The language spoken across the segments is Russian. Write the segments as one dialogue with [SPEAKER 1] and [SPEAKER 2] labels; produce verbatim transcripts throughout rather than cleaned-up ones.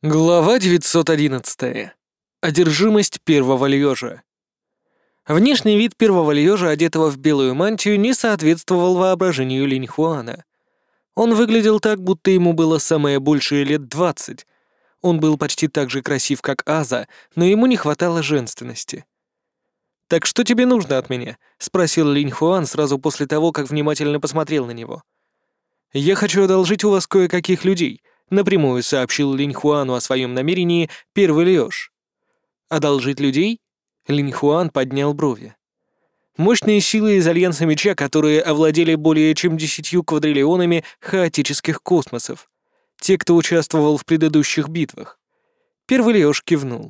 [SPEAKER 1] Глава девятьсот одиннадцать. Одержимость первого льёжа. Внешний вид первого льёжа, одетого в белую мантию, не соответствовал воображению Линьхуана. Он выглядел так, будто ему было самое большее лет двадцать. Он был почти так же красив, как Аза, но ему не хватало женственности. «Так что тебе нужно от меня?» — спросил Линьхуан сразу после того, как внимательно посмотрел на него. «Я хочу одолжить у вас кое-каких людей», — напрямую сообщил Линьхуану о своем намерении первый льёж. «Одолжить людей?» — Линьхуан поднял брови. Мощные силы из Альянса Меча, которые овладели более чем десятью квадриллионами хаотических космосов. Те, кто участвовал в предыдущих битвах. Первый льёж кивнул.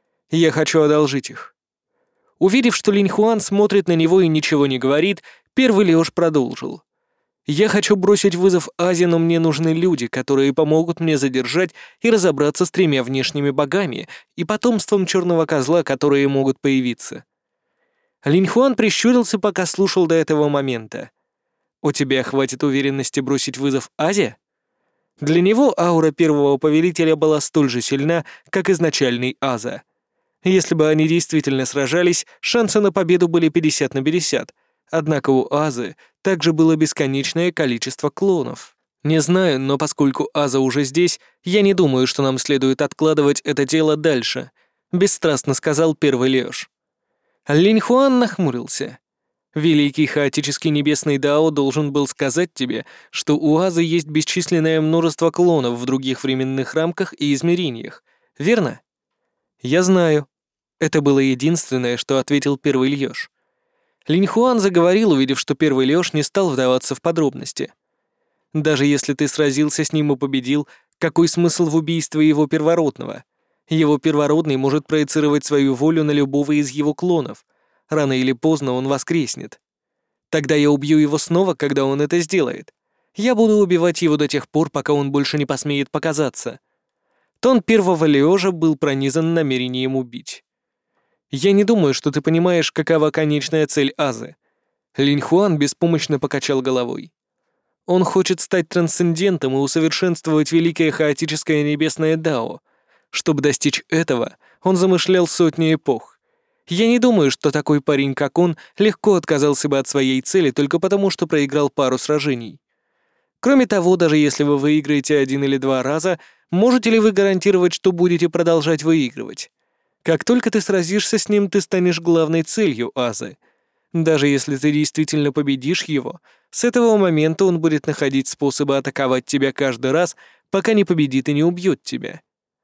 [SPEAKER 1] «Я хочу одолжить их». Увидев, что Линьхуан смотрит на него и ничего не говорит, первый льёж продолжил. «Я хочу бросить вызов Азе, но мне нужны люди, которые помогут мне задержать и разобраться с тремя внешними богами и потомством черного козла, которые могут появиться». Линьхуан прищурился, пока слушал до этого момента. «У тебя хватит уверенности бросить вызов Азе?» Для него аура первого повелителя была столь же сильна, как изначальный Аза. Если бы они действительно сражались, шансы на победу были пятьдесят на пятьдесят, однако у Азы также было бесконечное количество клонов. Не знаю, но поскольку Аза уже здесь, я не думаю, что нам следует откладывать это дело дальше, бесстрастно сказал первый льёж. Линьхуан нахмурился. Великий хаотический небесный Дао должен был сказать тебе, что у Азы есть бесчисленное множество клонов в других временных рамках и измерениях, верно? Я знаю. Это было единственное, что ответил первый льёж. Линьхуан заговорил, увидев, что первый льёж не стал вдаваться в подробности. «Даже если ты сразился с ним и победил, какой смысл в убийстве его первородного? Его первородный может проецировать свою волю на любого из его клонов. Рано или поздно он воскреснет. Тогда я убью его снова, когда он это сделает. Я буду убивать его до тех пор, пока он больше не посмеет показаться». Тон первого льёжа был пронизан намерением убить. «Я не думаю, что ты понимаешь, какова конечная цель Азы». Линьхуан беспомощно покачал головой. «Он хочет стать трансцендентом и усовершенствовать великое хаотическое небесное Дао. Чтобы достичь этого, он замышлял сотни эпох. Я не думаю, что такой парень, как он, легко отказался бы от своей цели только потому, что проиграл пару сражений. Кроме того, даже если вы выиграете один или два раза, можете ли вы гарантировать, что будете продолжать выигрывать? Как только ты сразишься с ним, ты станешь главной целью Азы. Даже если ты действительно победишь его, с этого момента он будет находить способы атаковать тебя каждый раз, пока не победит и не убьет тебя.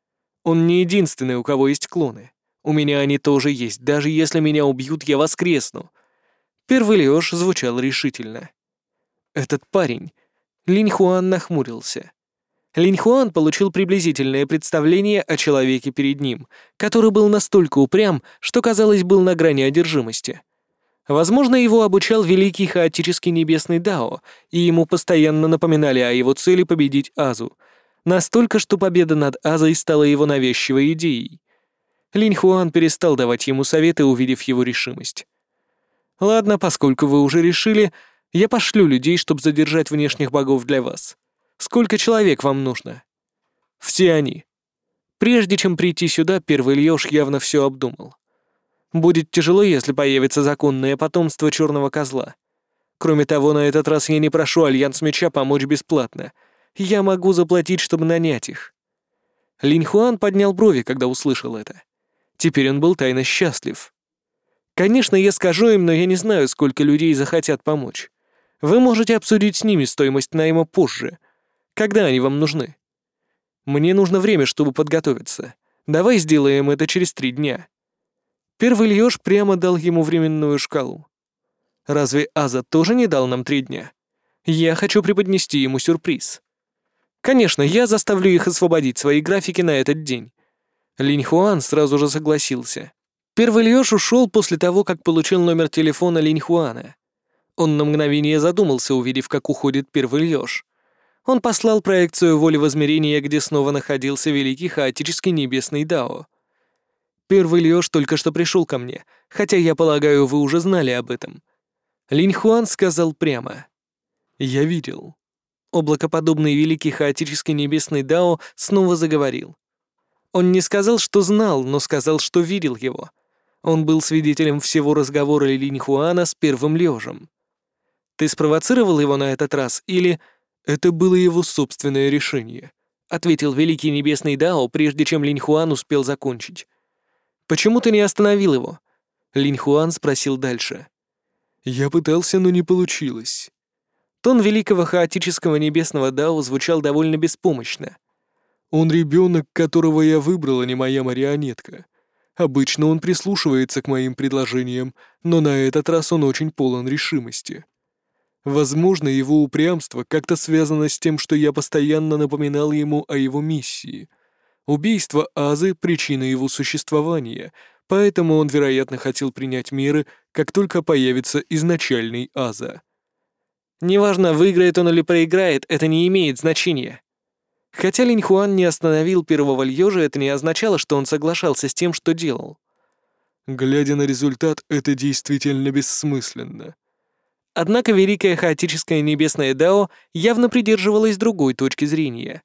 [SPEAKER 1] Он не единственный, у кого есть клоны. У меня они тоже есть, даже если меня убьют, я воскресну». Первый льёж звучал решительно. «Этот парень...» Линьхуан нахмурился. Линьхуан получил приблизительное представление о человеке перед ним, который был настолько упрям, что, казалось, был на грани одержимости. Возможно, его обучал великий хаотический небесный Дао, и ему постоянно напоминали о его цели победить Азу, настолько, что победа над Азой стала его навязчивой идеей. Линьхуан перестал давать ему советы, увидев его решимость. «Ладно, поскольку вы уже решили, я пошлю людей, чтобы задержать внешних богов для вас. Сколько человек вам нужно?» «Все они». Прежде чем прийти сюда, первый льёж явно все обдумал. «Будет тяжело, если появится законное потомство черного козла. Кроме того, на этот раз я не прошу Альянс Меча помочь бесплатно. Я могу заплатить, чтобы нанять их». Линьхуан поднял брови, когда услышал это. Теперь он был тайно счастлив. «Конечно, я скажу им, но я не знаю, сколько людей захотят помочь. Вы можете обсудить с ними стоимость найма позже. Когда они вам нужны?» «Мне нужно время, чтобы подготовиться. Давай сделаем это через три дня». Первый льёж прямо дал ему временную шкалу. «Разве Аза тоже не дал нам три дня? Я хочу преподнести ему сюрприз». «Конечно, я заставлю их освободить свои графики на этот день». Линьхуан сразу же согласился. Первый льёж ушел после того, как получил номер телефона Линьхуана. Он на мгновение задумался, увидев, как уходит первый льёж. Он послал проекцию воли в измерение, где снова находился великий хаотический небесный Дао. «Первый льёж только что пришел ко мне, хотя, я полагаю, вы уже знали об этом». Линьхуан сказал прямо. «Я видел». Облакоподобный великий хаотический небесный Дао снова заговорил. Он не сказал, что знал, но сказал, что видел его. Он был свидетелем всего разговора Линьхуана с первым лёжем. Ты спровоцировал его на этот раз, или... Это было его собственное решение, ответил Великий Небесный Дао, прежде чем Линьхуан успел закончить. Почему ты не остановил его? Линьхуан спросил дальше. Я пытался, но не получилось. Тон Великого Хаотического Небесного Дао звучал довольно беспомощно. Он ребенок, которого я выбрала, не моя марионетка. Обычно он прислушивается к моим предложениям, но на этот раз он очень полон решимости. Возможно, его упрямство как-то связано с тем, что я постоянно напоминал ему о его миссии. Убийство Азы — причина его существования, поэтому он, вероятно, хотел принять меры, как только появится изначальный Аза. Неважно, выиграет он или проиграет, это не имеет значения. Хотя Линьхуан не остановил первого льёжа, это не означало, что он соглашался с тем, что делал. Глядя на результат, это действительно бессмысленно. Однако Великое Хаотическое Небесное Дао явно придерживалось другой точки зрения.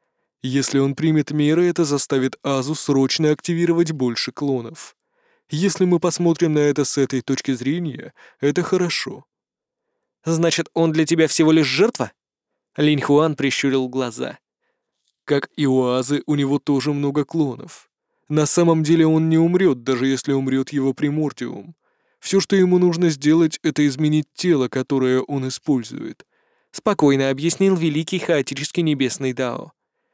[SPEAKER 1] Если он примет меры, это заставит Азу срочно активировать больше клонов. Если мы посмотрим на это с этой точки зрения, это хорошо. Значит, он для тебя всего лишь жертва? Линьхуан прищурил глаза. Как и у Азы, у него тоже много клонов. На самом деле он не умрет, даже если умрет его примордиум. Все, что ему нужно сделать, это изменить тело, которое он использует. Спокойно объяснил Великий Хаотический Небесный Дао.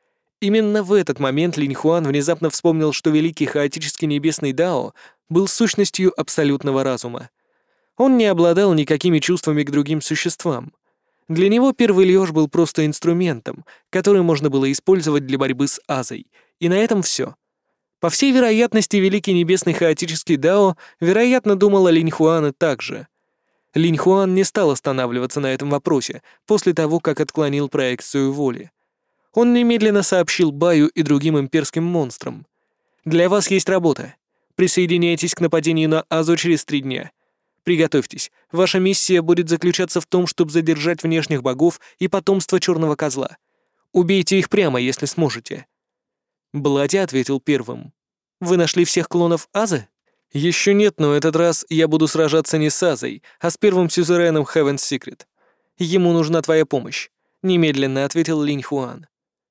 [SPEAKER 1] Именно в этот момент Линьхуан внезапно вспомнил, что Великий Хаотический Небесный Дао был сущностью абсолютного разума. Он не обладал никакими чувствами к другим существам. Для него первый льёж был просто инструментом, который можно было использовать для борьбы с Азой, и на этом все. По всей вероятности, Великий Небесный Хаотический Дао, вероятно, думал о Линьхуане так же. Линьхуан не стал останавливаться на этом вопросе после того, как отклонил проекцию воли. Он немедленно сообщил Баю и другим имперским монстрам. «Для вас есть работа. Присоединяйтесь к нападению на Азу через три дня. Приготовьтесь, ваша миссия будет заключаться в том, чтобы задержать внешних богов и потомство Черного Козла. Убейте их прямо, если сможете». Блади ответил первым. «Вы нашли всех клонов Азы?» «Еще нет, но этот раз я буду сражаться не с Азой, а с первым сюзереном Heaven's Secret. Ему нужна твоя помощь», — немедленно ответил Линьхуан.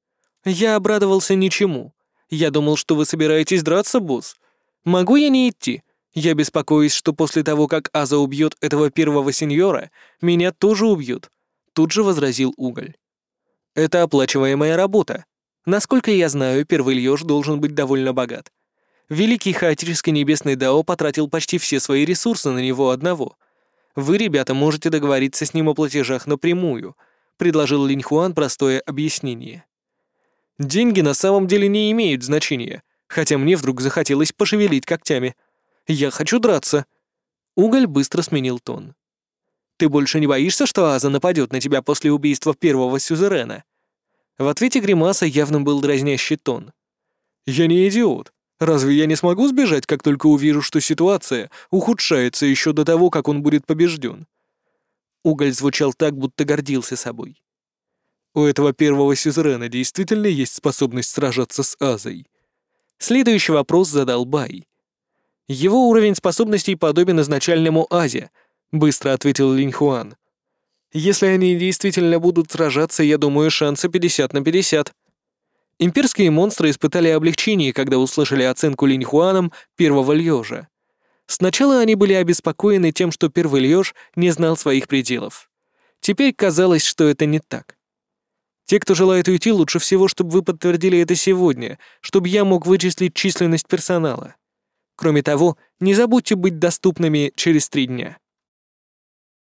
[SPEAKER 1] «Я обрадовался ничему. Я думал, что вы собираетесь драться, босс. Могу я не идти? Я беспокоюсь, что после того, как Аза убьет этого первого сеньора, меня тоже убьют», — тут же возразил Уголь. «Это оплачиваемая работа. Насколько я знаю, первый льёж должен быть довольно богат. Великий Хаотический Небесный Дао потратил почти все свои ресурсы на него одного. Вы, ребята, можете договориться с ним о платежах напрямую», — предложил Линьхуан простое объяснение. «Деньги на самом деле не имеют значения, хотя мне вдруг захотелось пошевелить когтями. Я хочу драться». Уголь быстро сменил тон. «Ты больше не боишься, что Аза нападет на тебя после убийства первого сюзерена?» В ответе Гримаса явно был дразнящий тон. «Я не идиот. Разве я не смогу сбежать, как только увижу, что ситуация ухудшается еще до того, как он будет побежден?» Уголь звучал так, будто гордился собой. «У этого первого сюзерена действительно есть способность сражаться с Азой?» Следующий вопрос задал Бай. «Его уровень способностей подобен изначальному Азе», — быстро ответил Линьхуан. «Если они действительно будут сражаться, я думаю, шансы пятьдесят на пятьдесят». Имперские монстры испытали облегчение, когда услышали оценку Линьхуаном первого льёжа. Сначала они были обеспокоены тем, что первый льёж не знал своих пределов. Теперь казалось, что это не так. «Те, кто желает уйти, лучше всего, чтобы вы подтвердили это сегодня, чтобы я мог вычислить численность персонала. Кроме того, не забудьте быть доступными через три дня».